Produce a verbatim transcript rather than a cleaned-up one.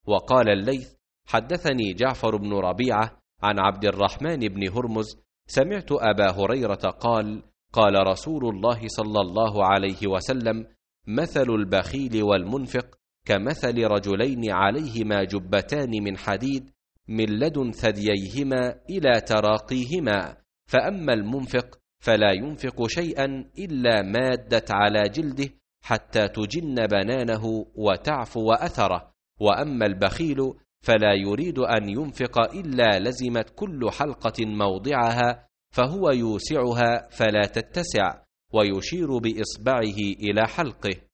وقال الليث: حدثني جعفر بن ربيعة عن عبد الرحمن بن هرمز سمعت أبا هريرة قال: قال رسول الله صلى الله عليه وسلم: مثل البخيل والمنفق كمثل رجلين عليهما جبتان من حديد من لدن ثدييهما إلى تراقيهما، فأما المنفق فلا ينفق شيئا إلا مادت على جلده حتى تجن بنانه وتعفو أثره، وأما البخيل فلا يريد أن ينفق إلا لزمت كل حلقة موضعها، فهو يوسعها فلا تتسع، ويشير بإصبعه إلى حلقه.